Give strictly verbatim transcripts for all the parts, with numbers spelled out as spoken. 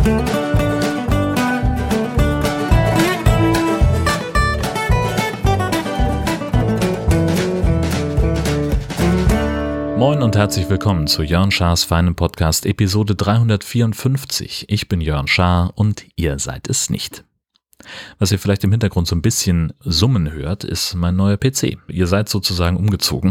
Moin und herzlich willkommen zu Jörn Schars feinem Podcast Episode dreihundertvierundfünfzig. Ich bin Jörn Schaar und ihr seid es nicht. Was ihr vielleicht im Hintergrund so ein bisschen summen hört, ist mein neuer P C. Ihr seid sozusagen umgezogen.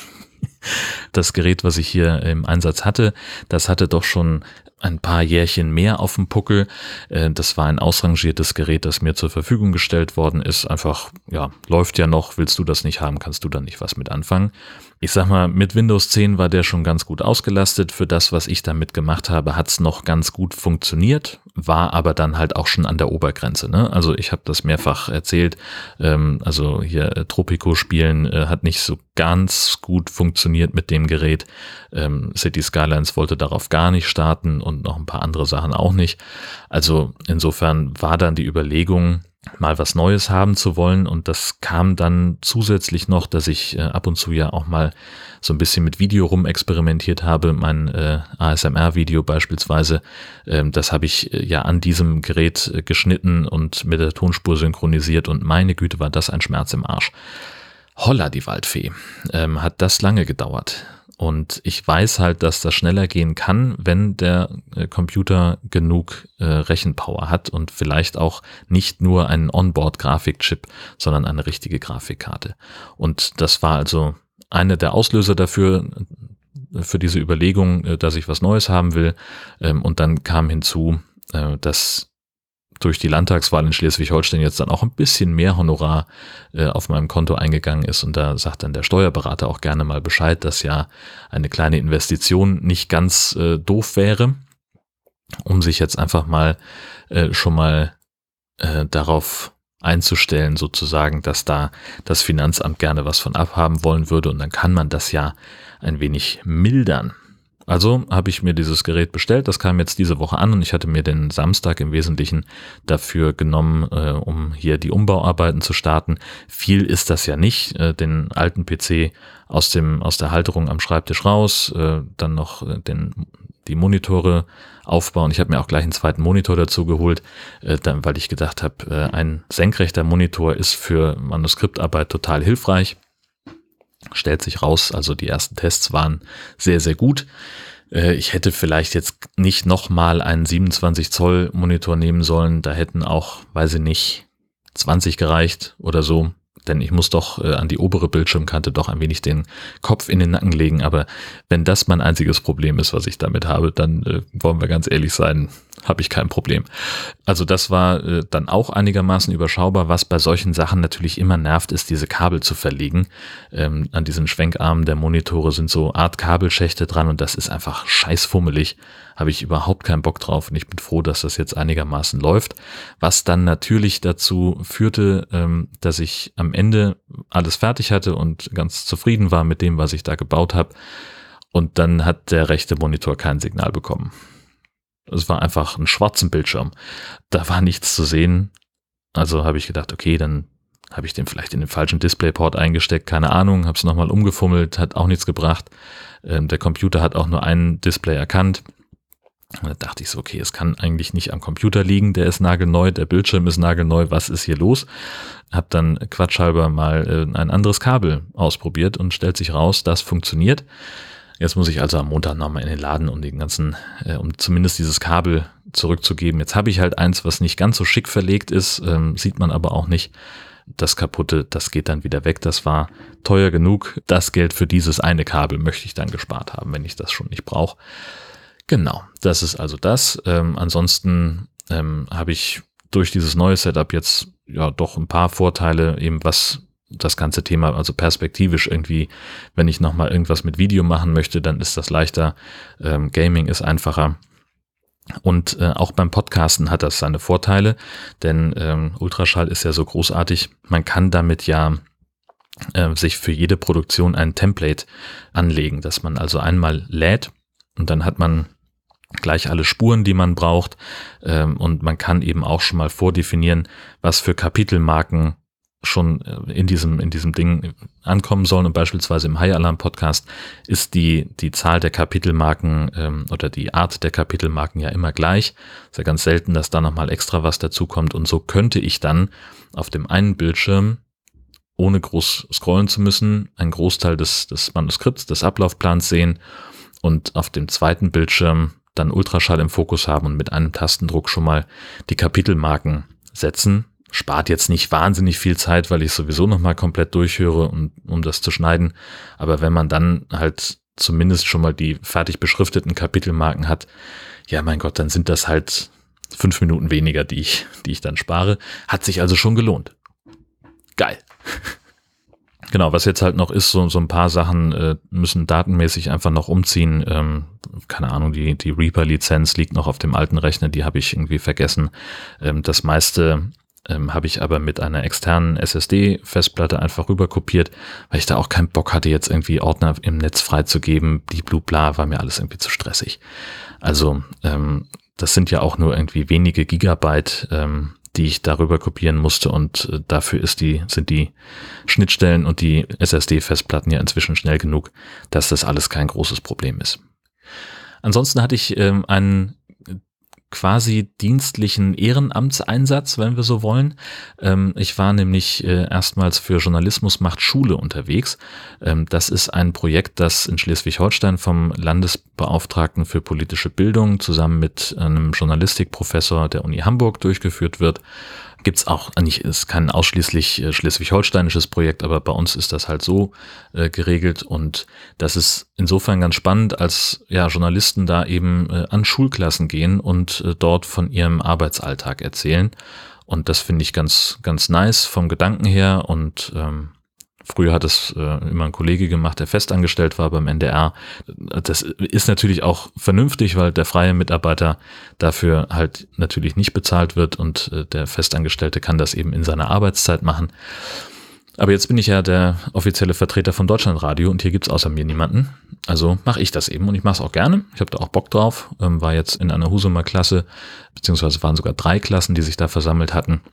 Das Gerät, was ich hier im Einsatz hatte, das hatte doch schon ein paar Jährchen mehr auf dem Puckel. Das war ein ausrangiertes Gerät, das mir zur Verfügung gestellt worden ist. Einfach, ja, läuft ja noch, willst du das nicht haben, kannst du da nicht was mit anfangen. Ich sag mal, mit Windows zehn war der schon ganz gut ausgelastet. Für das, was ich damit gemacht habe, hat's noch ganz gut funktioniert, war aber dann halt auch schon an der Obergrenze, ne? Also ich habe das mehrfach erzählt, ähm, also hier äh, Tropico spielen äh, hat nicht so ganz gut funktioniert mit dem Gerät. Ähm, City Skylines wollte darauf gar nicht starten und noch ein paar andere Sachen auch nicht. Also insofern war dann die Überlegung, mal was Neues haben zu wollen, und das kam dann zusätzlich noch, dass ich äh, ab und zu ja auch mal so ein bisschen mit Video rumexperimentiert habe. Mein äh, A S M R-Video beispielsweise, ähm, das habe ich äh, ja an diesem Gerät äh, geschnitten und mit der Tonspur synchronisiert, und meine Güte, war das ein Schmerz im Arsch. Holla die Waldfee, ähm, hat das lange gedauert. Und ich weiß halt, dass das schneller gehen kann, wenn der äh, Computer genug äh, Rechenpower hat und vielleicht auch nicht nur einen Onboard-Grafikchip, sondern eine richtige Grafikkarte. Und das war also einer der Auslöser dafür, für diese Überlegung, äh, dass ich was Neues haben will. Ähm, und dann kam hinzu, äh, dass durch die Landtagswahl in Schleswig-Holstein jetzt dann auch ein bisschen mehr Honorar äh, auf meinem Konto eingegangen ist, und da sagt dann der Steuerberater auch gerne mal Bescheid, dass ja eine kleine Investition nicht ganz äh, doof wäre, um sich jetzt einfach mal äh, schon mal äh, darauf einzustellen, sozusagen, dass da das Finanzamt gerne was von abhaben wollen würde, und dann kann man das ja ein wenig mildern. Also habe ich mir dieses Gerät bestellt, das kam jetzt diese Woche an, und ich hatte mir den Samstag im Wesentlichen dafür genommen, äh, um hier die Umbauarbeiten zu starten. Viel ist das ja nicht, äh, den alten P C aus dem aus der Halterung am Schreibtisch raus, äh, dann noch äh, den die Monitore aufbauen. Ich habe mir auch gleich einen zweiten Monitor dazu geholt, äh, dann, weil ich gedacht habe, äh, ein senkrechter Monitor ist für Manuskriptarbeit total hilfreich. Stellt sich raus, also die ersten Tests waren sehr, sehr gut. Ich hätte vielleicht jetzt nicht nochmal einen siebenundzwanzig Zoll Monitor nehmen sollen. Da hätten auch, weiß ich nicht, zwanzig gereicht oder so. Denn ich muss doch äh, an die obere Bildschirmkante doch ein wenig den Kopf in den Nacken legen. Aber wenn das mein einziges Problem ist, was ich damit habe, dann äh, wollen wir ganz ehrlich sein, habe ich kein Problem. Also das war äh, dann auch einigermaßen überschaubar. Was bei solchen Sachen natürlich immer nervt, ist, diese Kabel zu verlegen. Ähm, an diesen Schwenkarmen der Monitore sind so Art Kabelschächte dran, und das ist einfach scheißfummelig. Habe ich überhaupt keinen Bock drauf, und ich bin froh, dass das jetzt einigermaßen läuft. Was dann natürlich dazu führte, ähm, dass ich am Ende alles fertig hatte und ganz zufrieden war mit dem, was ich da gebaut habe. Und dann hat der rechte Monitor kein Signal bekommen. Es war einfach ein schwarzer Bildschirm. Da war nichts zu sehen. Also habe ich gedacht, okay, dann habe ich den vielleicht in den falschen Displayport eingesteckt, keine Ahnung, habe es nochmal umgefummelt, hat auch nichts gebracht. Ähm, der Computer hat auch nur ein Display erkannt. Und da dachte ich so, okay, es kann eigentlich nicht am Computer liegen, der ist nagelneu, der Bildschirm ist nagelneu, was ist hier los? Hab dann quatschhalber mal äh, ein anderes Kabel ausprobiert, und stellt sich raus, das funktioniert. Jetzt muss ich also am Montag nochmal in den Laden, um den ganzen, äh, um zumindest dieses Kabel zurückzugeben. Jetzt habe ich halt eins, was nicht ganz so schick verlegt ist, ähm, sieht man aber auch nicht. Das kaputte, das geht dann wieder weg. Das war teuer genug. Das Geld für dieses eine Kabel möchte ich dann gespart haben, wenn ich das schon nicht brauche. Genau, das ist also das. Ähm, ansonsten ähm, habe ich durch dieses neue Setup jetzt ja doch ein paar Vorteile, eben was das ganze Thema, also perspektivisch irgendwie, wenn ich nochmal irgendwas mit Video machen möchte, dann ist das leichter. Ähm, Gaming ist einfacher. Und äh, auch beim Podcasten hat das seine Vorteile, denn ähm, Ultraschall ist ja so großartig. Man kann damit ja äh, sich für jede Produktion ein Template anlegen, dass man also einmal lädt, und dann hat man gleich alle Spuren, die man braucht, ähm, und man kann eben auch schon mal vordefinieren, was für Kapitelmarken schon in diesem, in diesem Ding ankommen sollen. Und beispielsweise im High Alarm Podcast ist die, die Zahl der Kapitelmarken ähm, oder die Art der Kapitelmarken ja immer gleich. Ist ja ganz selten, dass da nochmal extra was dazukommt. Und so könnte ich dann auf dem einen Bildschirm, ohne groß scrollen zu müssen, einen Großteil des, des Manuskripts, des Ablaufplans sehen und auf dem zweiten Bildschirm dann Ultraschall im Fokus haben und mit einem Tastendruck schon mal die Kapitelmarken setzen. Spart jetzt nicht wahnsinnig viel Zeit, weil ich sowieso nochmal komplett durchhöre, um, um das zu schneiden. Aber wenn man dann halt zumindest schon mal die fertig beschrifteten Kapitelmarken hat, ja mein Gott, dann sind das halt fünf Minuten weniger, die ich, die ich dann spare. Hat sich also schon gelohnt. Geil. Genau, was jetzt halt noch ist, so, so ein paar Sachen äh, müssen datenmäßig einfach noch umziehen. Ähm, keine Ahnung, die, die Reaper-Lizenz liegt noch auf dem alten Rechner, die habe ich irgendwie vergessen. Ähm, das meiste ähm, habe ich aber mit einer externen S S D-Festplatte einfach rüber kopiert, weil ich da auch keinen Bock hatte, jetzt irgendwie Ordner im Netz freizugeben. Die Blubla war mir alles irgendwie zu stressig. Also ähm, das sind ja auch nur irgendwie wenige Gigabyte, ähm, die ich darüber kopieren musste, und äh, dafür ist die, sind die Schnittstellen und die S S D-Festplatten ja inzwischen schnell genug, dass das alles kein großes Problem ist. Ansonsten hatte ich ähm, einen quasi dienstlichen Ehrenamtseinsatz, wenn wir so wollen. Ähm, ich war nämlich äh, erstmals für Journalismus macht Schule unterwegs. Ähm, das ist ein Projekt, das in Schleswig-Holstein vom Landesbeauftragten für politische Bildung zusammen mit einem Journalistikprofessor der Uni Hamburg durchgeführt wird. Gibt's auch, nicht, ist kein ausschließlich äh, schleswig-holsteinisches Projekt, aber bei uns ist das halt so äh, geregelt, und das ist insofern ganz spannend, als ja Journalisten da eben äh, an Schulklassen gehen und äh, dort von ihrem Arbeitsalltag erzählen, und das finde ich ganz ganz nice vom Gedanken her. Und ähm, früher hat es äh, immer ein Kollege gemacht, der festangestellt war beim N D R. Das ist natürlich auch vernünftig, weil der freie Mitarbeiter dafür halt natürlich nicht bezahlt wird, und äh, der Festangestellte kann das eben in seiner Arbeitszeit machen. Aber jetzt bin ich ja der offizielle Vertreter von Deutschlandradio, und hier gibt's außer mir niemanden. Also mache ich das eben, und ich mache es auch gerne. Ich habe da auch Bock drauf. Ähm, war jetzt in einer Husumer Klasse, beziehungsweise waren sogar drei Klassen, die sich da versammelt hatten.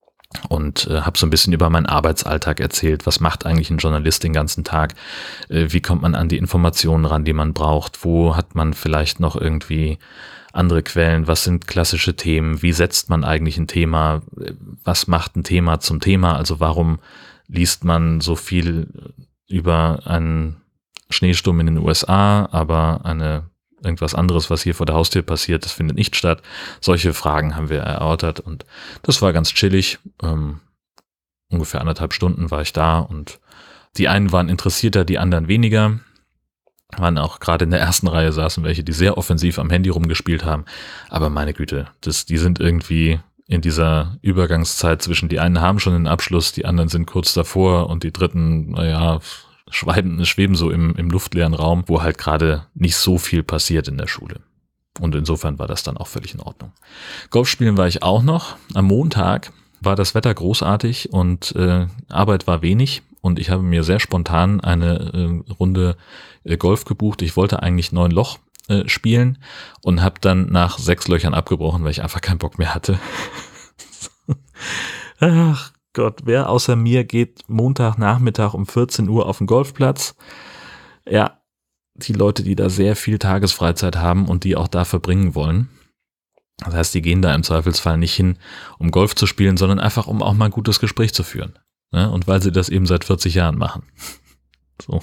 Und äh, habe so ein bisschen über meinen Arbeitsalltag erzählt. Was macht eigentlich ein Journalist den ganzen Tag? Äh, wie kommt man an die Informationen ran, die man braucht? Wo hat man vielleicht noch irgendwie andere Quellen? Was sind klassische Themen? Wie setzt man eigentlich ein Thema? Was macht ein Thema zum Thema? Also warum liest man so viel über einen Schneesturm in den U S A, aber eine irgendwas anderes, was hier vor der Haustür passiert, das findet nicht statt. Solche Fragen haben wir erörtert, und das war ganz chillig. Ähm, ungefähr anderthalb Stunden war ich da, und die einen waren interessierter, die anderen weniger. Waren auch gerade in der ersten Reihe saßen welche, die sehr offensiv am Handy rumgespielt haben. Aber meine Güte, das, die sind irgendwie in dieser Übergangszeit zwischen, die einen haben schon den Abschluss, die anderen sind kurz davor, und die dritten, naja, schweben, schweben so im, im luftleeren Raum, wo halt gerade nicht so viel passiert in der Schule. Und insofern war das dann auch völlig in Ordnung. Golf spielen war ich auch noch. Am Montag war das Wetter großartig und äh, Arbeit war wenig, und ich habe mir sehr spontan eine äh, Runde äh, Golf gebucht. Ich wollte eigentlich neun Loch äh, spielen und habe dann nach sechs Löchern abgebrochen, weil ich einfach keinen Bock mehr hatte. Ach Gott, wer außer mir geht Montagnachmittag um vierzehn Uhr auf den Golfplatz? Ja, die Leute, die da sehr viel Tagesfreizeit haben und die auch da verbringen wollen. Das heißt, die gehen da im Zweifelsfall nicht hin, um Golf zu spielen, sondern einfach, um auch mal ein gutes Gespräch zu führen. Ja, und weil sie das eben seit vierzig Jahren machen. So.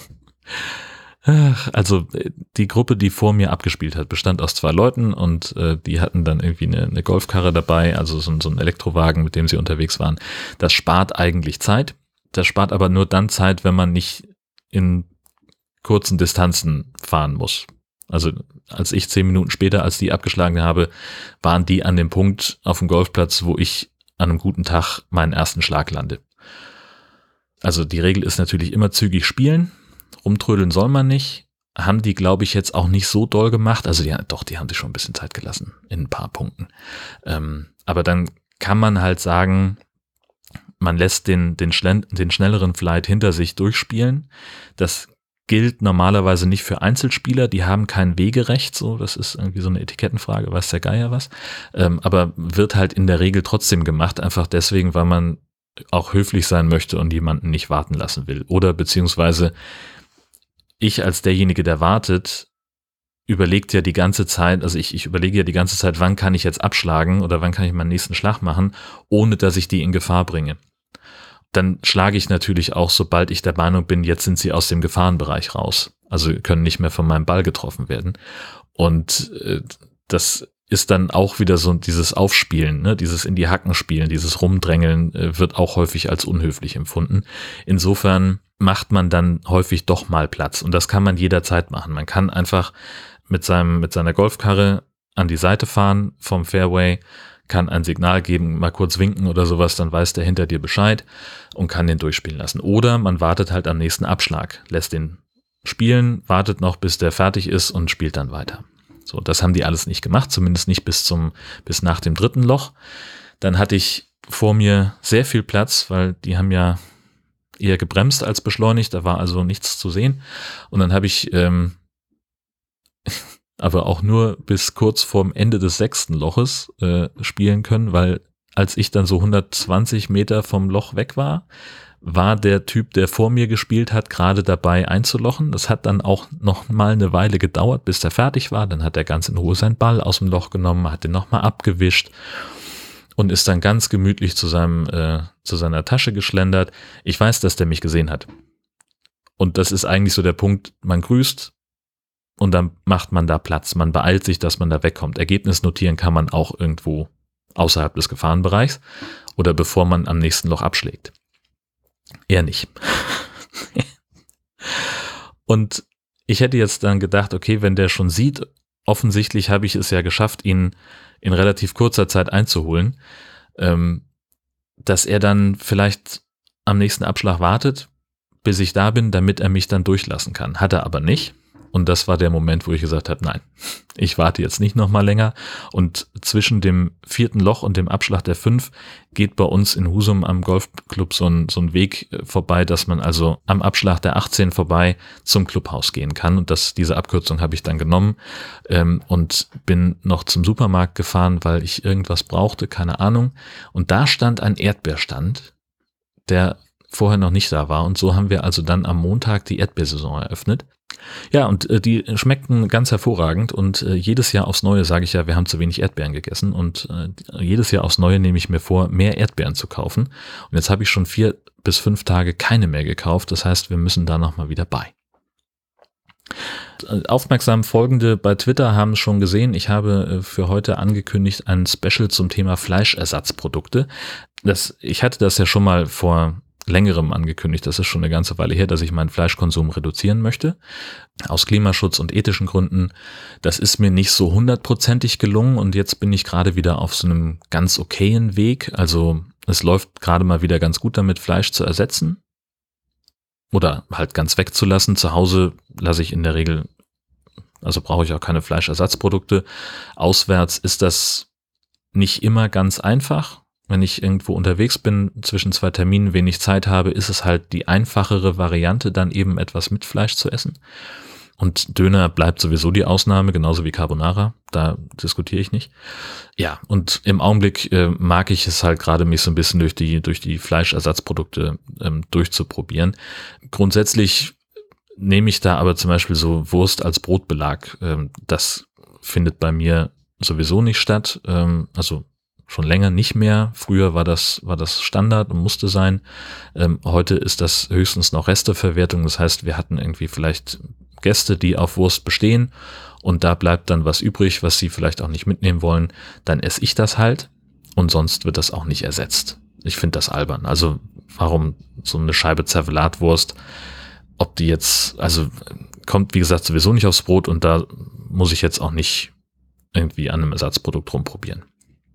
Also die Gruppe, die vor mir abgespielt hat, bestand aus zwei Leuten, und äh, die hatten dann irgendwie eine, eine Golfkarre dabei, also so, so ein Elektrowagen, mit dem sie unterwegs waren. Das spart eigentlich Zeit. Das spart aber nur dann Zeit, wenn man nicht in kurzen Distanzen fahren muss. Also als ich zehn Minuten später, als die abgeschlagen habe, waren die an dem Punkt auf dem Golfplatz, wo ich an einem guten Tag meinen ersten Schlag lande. Also die Regel ist natürlich immer zügig spielen. Rumtrödeln soll man nicht. Haben die, glaube ich, jetzt auch nicht so doll gemacht. Also die, doch, die haben sich schon ein bisschen Zeit gelassen in ein paar Punkten. Ähm, aber dann kann man halt sagen, man lässt den, den, schnell, den schnelleren Flight hinter sich durchspielen. Das gilt normalerweise nicht für Einzelspieler, die haben kein Wegerecht, so, das ist irgendwie so eine Etikettenfrage, weiß der Geier was. Ähm, aber wird halt in der Regel trotzdem gemacht, einfach deswegen, weil man auch höflich sein möchte und jemanden nicht warten lassen will. Oder beziehungsweise ich als derjenige, der wartet, überlegt ja die ganze Zeit, also ich, ich überlege ja die ganze Zeit, wann kann ich jetzt abschlagen oder wann kann ich meinen nächsten Schlag machen, ohne dass ich die in Gefahr bringe. Dann schlage ich natürlich auch, sobald ich der Meinung bin, jetzt sind sie aus dem Gefahrenbereich raus. Also können nicht mehr von meinem Ball getroffen werden. Und äh, das ist dann auch wieder so dieses Aufspielen, ne? Dieses in die Hacken spielen, dieses Rumdrängeln äh, wird auch häufig als unhöflich empfunden. Insofern macht man dann häufig doch mal Platz und das kann man jederzeit machen. Man kann einfach mit seinem mit seiner Golfkarre an die Seite fahren vom Fairway, kann ein Signal geben, mal kurz winken oder sowas, dann weiß der hinter dir Bescheid und kann den durchspielen lassen. Oder man wartet halt am nächsten Abschlag, lässt den spielen, wartet noch, bis der fertig ist und spielt dann weiter. So, das haben die alles nicht gemacht, zumindest nicht bis zum, bis nach dem dritten Loch. Dann hatte ich vor mir sehr viel Platz, weil die haben ja eher gebremst als beschleunigt, da war also nichts zu sehen. Und dann habe ich ähm, aber auch nur bis kurz vorm Ende des sechsten Loches äh, spielen können, weil als ich dann so hundertzwanzig Meter vom Loch weg war, war der Typ, der vor mir gespielt hat, gerade dabei einzulochen. Das hat dann auch noch mal eine Weile gedauert, bis der fertig war. Dann hat er ganz in Ruhe seinen Ball aus dem Loch genommen, hat den nochmal abgewischt und ist dann ganz gemütlich zu seinem äh, zu seiner Tasche geschlendert. Ich weiß, dass der mich gesehen hat. Und das ist eigentlich so der Punkt, man grüßt und dann macht man da Platz. Man beeilt sich, dass man da wegkommt. Ergebnis notieren kann man auch irgendwo außerhalb des Gefahrenbereichs oder bevor man am nächsten Loch abschlägt. Er nicht. Und ich hätte jetzt dann gedacht, okay, wenn der schon sieht, offensichtlich habe ich es ja geschafft, ihn in relativ kurzer Zeit einzuholen, ähm, dass er dann vielleicht am nächsten Abschlag wartet, bis ich da bin, damit er mich dann durchlassen kann. Hat er aber nicht. Und das war der Moment, wo ich gesagt habe, nein, ich warte jetzt nicht noch mal länger. Und zwischen dem vierten Loch und dem Abschlag der fünf geht bei uns in Husum am Golfclub so ein, so ein Weg vorbei, dass man also am Abschlag der achtzehn vorbei zum Clubhaus gehen kann. Und das, diese Abkürzung habe ich dann genommen ähm, und bin noch zum Supermarkt gefahren, weil ich irgendwas brauchte, keine Ahnung. Und da stand ein Erdbeerstand, der vorher noch nicht da war. Und so haben wir also dann am Montag die Erdbeersaison eröffnet. Ja, und äh, die schmeckten ganz hervorragend und äh, jedes Jahr aufs Neue sage ich ja, wir haben zu wenig Erdbeeren gegessen und äh, jedes Jahr aufs Neue nehme ich mir vor, mehr Erdbeeren zu kaufen. Und jetzt habe ich schon vier bis fünf Tage keine mehr gekauft. Das heißt, wir müssen da nochmal wieder bei. Aufmerksam Folgende bei Twitter haben es schon gesehen. Ich habe äh, für heute angekündigt ein Special zum Thema Fleischersatzprodukte. Das, ich hatte das ja schon mal vor längerem angekündigt, das ist schon eine ganze Weile her, dass ich meinen Fleischkonsum reduzieren möchte, aus Klimaschutz und ethischen Gründen. Das ist mir nicht so hundertprozentig gelungen und jetzt bin ich gerade wieder auf so einem ganz okayen Weg, also es läuft gerade mal wieder ganz gut damit, Fleisch zu ersetzen oder halt ganz wegzulassen. Zu Hause lasse ich in der Regel, also brauche ich auch keine Fleischersatzprodukte. Auswärts ist das nicht immer ganz einfach. Wenn ich irgendwo unterwegs bin, zwischen zwei Terminen wenig Zeit habe, ist es halt die einfachere Variante, dann eben etwas mit Fleisch zu essen. Und Döner bleibt sowieso die Ausnahme, genauso wie Carbonara, da diskutiere ich nicht. Ja, und im Augenblick äh, mag ich es halt gerade, mich so ein bisschen durch die, durch die Fleischersatzprodukte ähm, durchzuprobieren. Grundsätzlich nehme ich da aber zum Beispiel so Wurst als Brotbelag. Ähm, das findet bei mir sowieso nicht statt, ähm, also schon länger nicht mehr. Früher war das, war das Standard und musste sein. Ähm, heute ist das höchstens noch Resteverwertung. Das heißt, wir hatten irgendwie vielleicht Gäste, die auf Wurst bestehen und da bleibt dann was übrig, was sie vielleicht auch nicht mitnehmen wollen. Dann esse ich das halt und sonst wird das auch nicht ersetzt. Ich finde das albern. Also warum so eine Scheibe Zervelatwurst, ob die jetzt, also kommt wie gesagt sowieso nicht aufs Brot und da muss ich jetzt auch nicht irgendwie an einem Ersatzprodukt rumprobieren.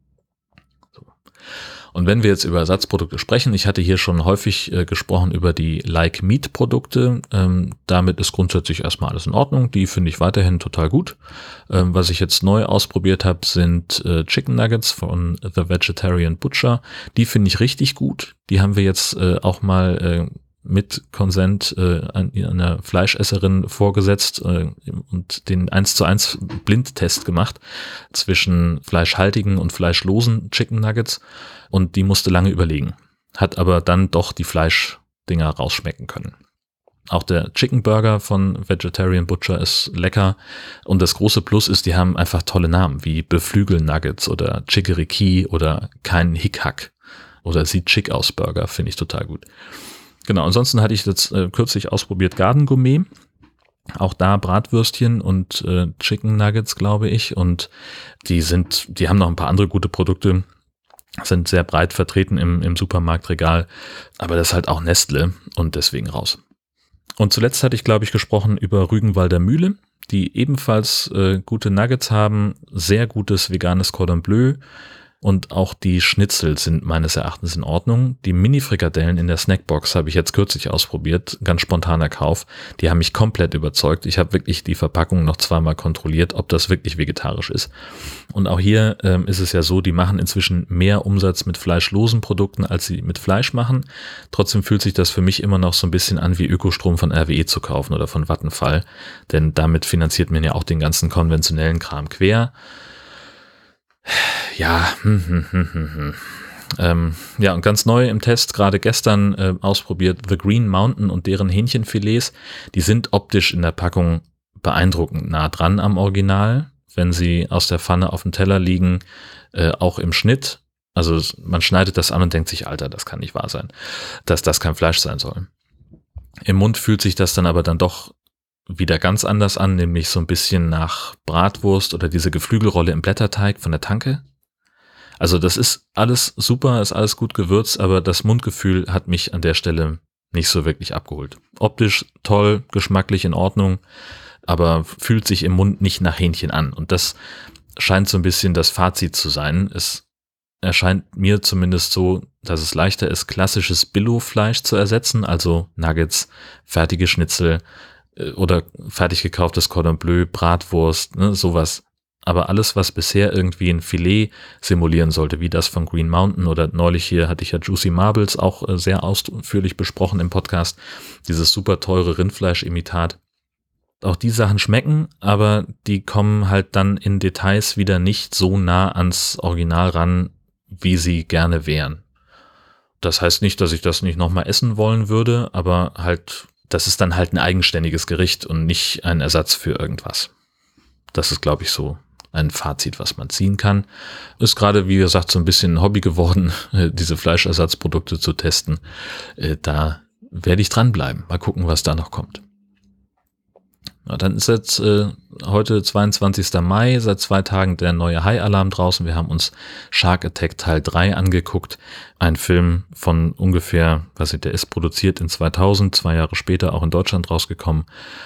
Und wenn wir jetzt über Ersatzprodukte sprechen, ich hatte hier schon häufig äh, gesprochen über die Like-Meat-Produkte. Ähm, damit ist grundsätzlich erstmal alles in Ordnung. Die finde ich weiterhin total gut. Ähm, was ich jetzt neu ausprobiert habe, sind äh, Chicken Nuggets von The Vegetarian Butcher. Die finde ich richtig gut. Die haben wir jetzt äh, auch mal äh, mit Consent äh, einer Fleischesserin vorgesetzt äh, und den eins zu eins Blindtest gemacht zwischen fleischhaltigen und fleischlosen Chicken Nuggets und die musste lange überlegen. hat aber dann doch die Fleischdinger rausschmecken können. Auch der Chicken Burger von Vegetarian Butcher ist lecker. Und das große Plus ist, die haben einfach tolle Namen, wie Beflügel Nuggets oder Chickadee oder kein Hickhack oder sieht schick aus Burger, finde ich total gut. Genau, ansonsten hatte ich jetzt äh, kürzlich ausprobiert Garden Gourmet. Auch da Bratwürstchen und äh, Chicken Nuggets, glaube ich. Und die sind, die haben noch ein paar andere gute Produkte, sind sehr breit vertreten im, im Supermarktregal. Aber das ist halt auch Nestle und deswegen raus. Und zuletzt hatte ich, glaube ich, gesprochen über Rügenwalder Mühle, die ebenfalls äh, gute Nuggets haben, sehr gutes veganes Cordon Bleu und auch die Schnitzel sind meines Erachtens in Ordnung. Die Mini-Frikadellen in der Snackbox habe ich jetzt kürzlich ausprobiert, ganz spontaner Kauf. Die haben mich komplett überzeugt. Ich habe wirklich die Verpackung noch zweimal kontrolliert, ob das wirklich vegetarisch ist. Und auch hier ähm, ist es ja so, die machen inzwischen mehr Umsatz mit fleischlosen Produkten, als sie mit Fleisch machen. Trotzdem fühlt sich das für mich immer noch so ein bisschen an, wie Ökostrom von R W E zu kaufen oder von Vattenfall. Denn damit finanziert man ja auch den ganzen konventionellen Kram quer. Ja, hm, hm, hm, hm, hm. Ähm, ja, und ganz neu im Test, gerade gestern äh, ausprobiert, The Green Mountain und deren Hähnchenfilets. Die sind optisch in der Packung beeindruckend nah dran am Original, wenn sie aus der Pfanne auf dem Teller liegen, äh, auch im Schnitt. Also man schneidet das an und denkt sich, Alter, das kann nicht wahr sein, dass das kein Fleisch sein soll. Im Mund fühlt sich das dann aber dann doch wieder ganz anders an, nämlich so ein bisschen nach Bratwurst oder diese Geflügelrolle im Blätterteig von der Tanke. Also das ist alles super, ist alles gut gewürzt, aber das Mundgefühl hat mich an der Stelle nicht so wirklich abgeholt. Optisch toll, geschmacklich in Ordnung, aber fühlt sich im Mund nicht nach Hähnchen an. Und das scheint so ein bisschen das Fazit zu sein. Es erscheint mir zumindest so, dass es leichter ist, klassisches Billo-Fleisch zu ersetzen, also Nuggets, fertige Schnitzel, oder fertig gekauftes Cordon Bleu, Bratwurst, ne, sowas. Aber alles, was bisher irgendwie ein Filet simulieren sollte, wie das von Green Mountain oder neulich hier hatte ich ja Juicy Marbles auch sehr ausführlich besprochen im Podcast, dieses super teure Rindfleischimitat. Auch die Sachen schmecken, aber die kommen halt dann in Details wieder nicht so nah ans Original ran, wie sie gerne wären. Das heißt nicht, dass ich das nicht nochmal essen wollen würde, aber halt das ist dann halt ein eigenständiges Gericht und nicht ein Ersatz für irgendwas. Das ist, glaube ich, so ein Fazit, was man ziehen kann. Ist gerade, wie gesagt, so ein bisschen ein Hobby geworden, diese Fleischersatzprodukte zu testen. Da werde ich dranbleiben. Mal gucken, was da noch kommt. Ja, dann ist jetzt äh, heute zweiundzwanzigster Mai, seit zwei Tagen der neue Hai-Alarm draußen. Wir haben uns Shark Attack Teil drei angeguckt. Ein Film von ungefähr, was ich, der ist produziert in zweitausend, zwei Jahre später auch in Deutschland rausgekommen.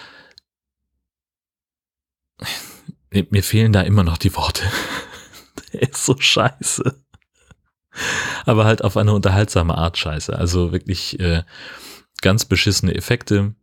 Mir fehlen da immer noch die Worte. Der ist so scheiße. Aber halt auf eine unterhaltsame Art scheiße. Also wirklich äh, ganz beschissene Effekte.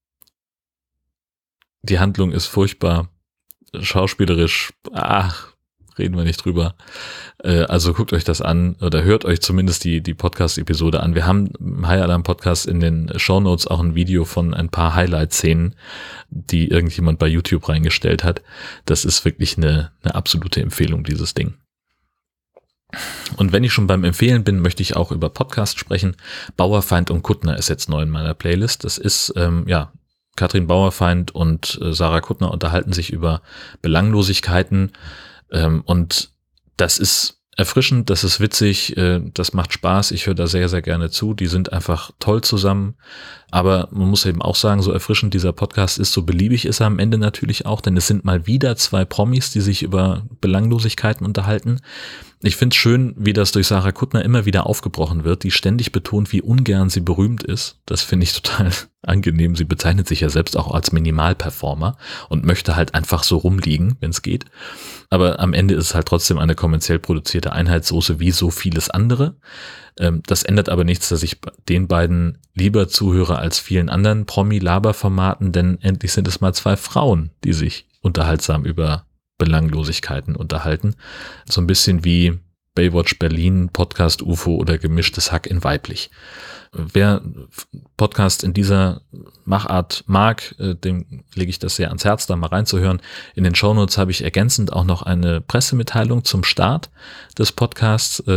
Die Handlung ist furchtbar, schauspielerisch, ach, reden wir nicht drüber. Äh, also guckt euch das an oder hört euch zumindest die die Podcast-Episode an. Wir haben im Hai-Alarm-Podcast in den Shownotes auch ein Video von ein paar Highlight-Szenen, die irgendjemand bei YouTube reingestellt hat. Das ist wirklich eine, eine absolute Empfehlung, dieses Ding. Und wenn ich schon beim Empfehlen bin, möchte ich auch über Podcast sprechen. Bauerfeind und Kuttner ist jetzt neu in meiner Playlist. Das ist, ähm, ja, Katrin Bauerfeind und äh, Sarah Kuttner unterhalten sich über Belanglosigkeiten ähm, und das ist erfrischend, das ist witzig, äh, das macht Spaß, ich höre da sehr, sehr gerne zu, die sind einfach toll zusammen, aber man muss eben auch sagen, so erfrischend dieser Podcast ist, so beliebig ist er am Ende natürlich auch, denn es sind mal wieder zwei Promis, die sich über Belanglosigkeiten unterhalten. Ich finde es schön, wie das durch Sarah Kuttner immer wieder aufgebrochen wird, die ständig betont, wie ungern sie berühmt ist. Das finde ich total angenehm. Sie bezeichnet sich ja selbst auch als Minimalperformer und möchte halt einfach so rumliegen, wenn es geht. Aber am Ende ist es halt trotzdem eine kommerziell produzierte Einheitssoße wie so vieles andere. Das ändert aber nichts, dass ich den beiden lieber zuhöre als vielen anderen Promi-Laber-Formaten, denn endlich sind es mal zwei Frauen, die sich unterhaltsam über Belanglosigkeiten unterhalten. So ein bisschen wie Baywatch Berlin, Podcast U F O oder Gemischtes Hack in weiblich. Wer Podcast in dieser Machart mag, dem lege ich das sehr ans Herz, da mal reinzuhören. In den Shownotes habe ich ergänzend auch noch eine Pressemitteilung zum Start des Podcasts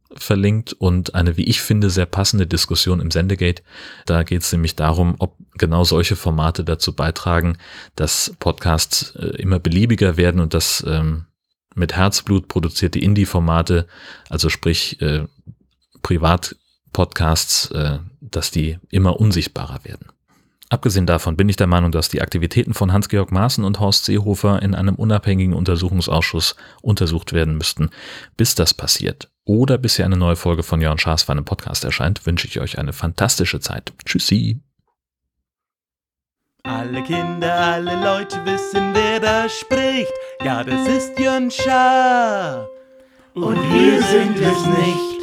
verlinkt und eine, wie ich finde, sehr passende Diskussion im Sendegate. Da geht es nämlich darum, ob genau solche Formate dazu beitragen, dass Podcasts äh, immer beliebiger werden und dass ähm, mit Herzblut produzierte Indie-Formate, also sprich äh, Privat-Podcasts, äh, dass die immer unsichtbarer werden. Abgesehen davon bin ich der Meinung, dass die Aktivitäten von Hans-Georg Maaßen und Horst Seehofer in einem unabhängigen Untersuchungsausschuss untersucht werden müssten. Bis das passiert oder bis hier eine neue Folge von Jörn Schaas für einen Podcast erscheint, wünsche ich euch eine fantastische Zeit. Tschüssi! Alle Kinder, alle Leute wissen, wer da spricht. Ja, das ist Jörn Schaar. Und wir sind es nicht.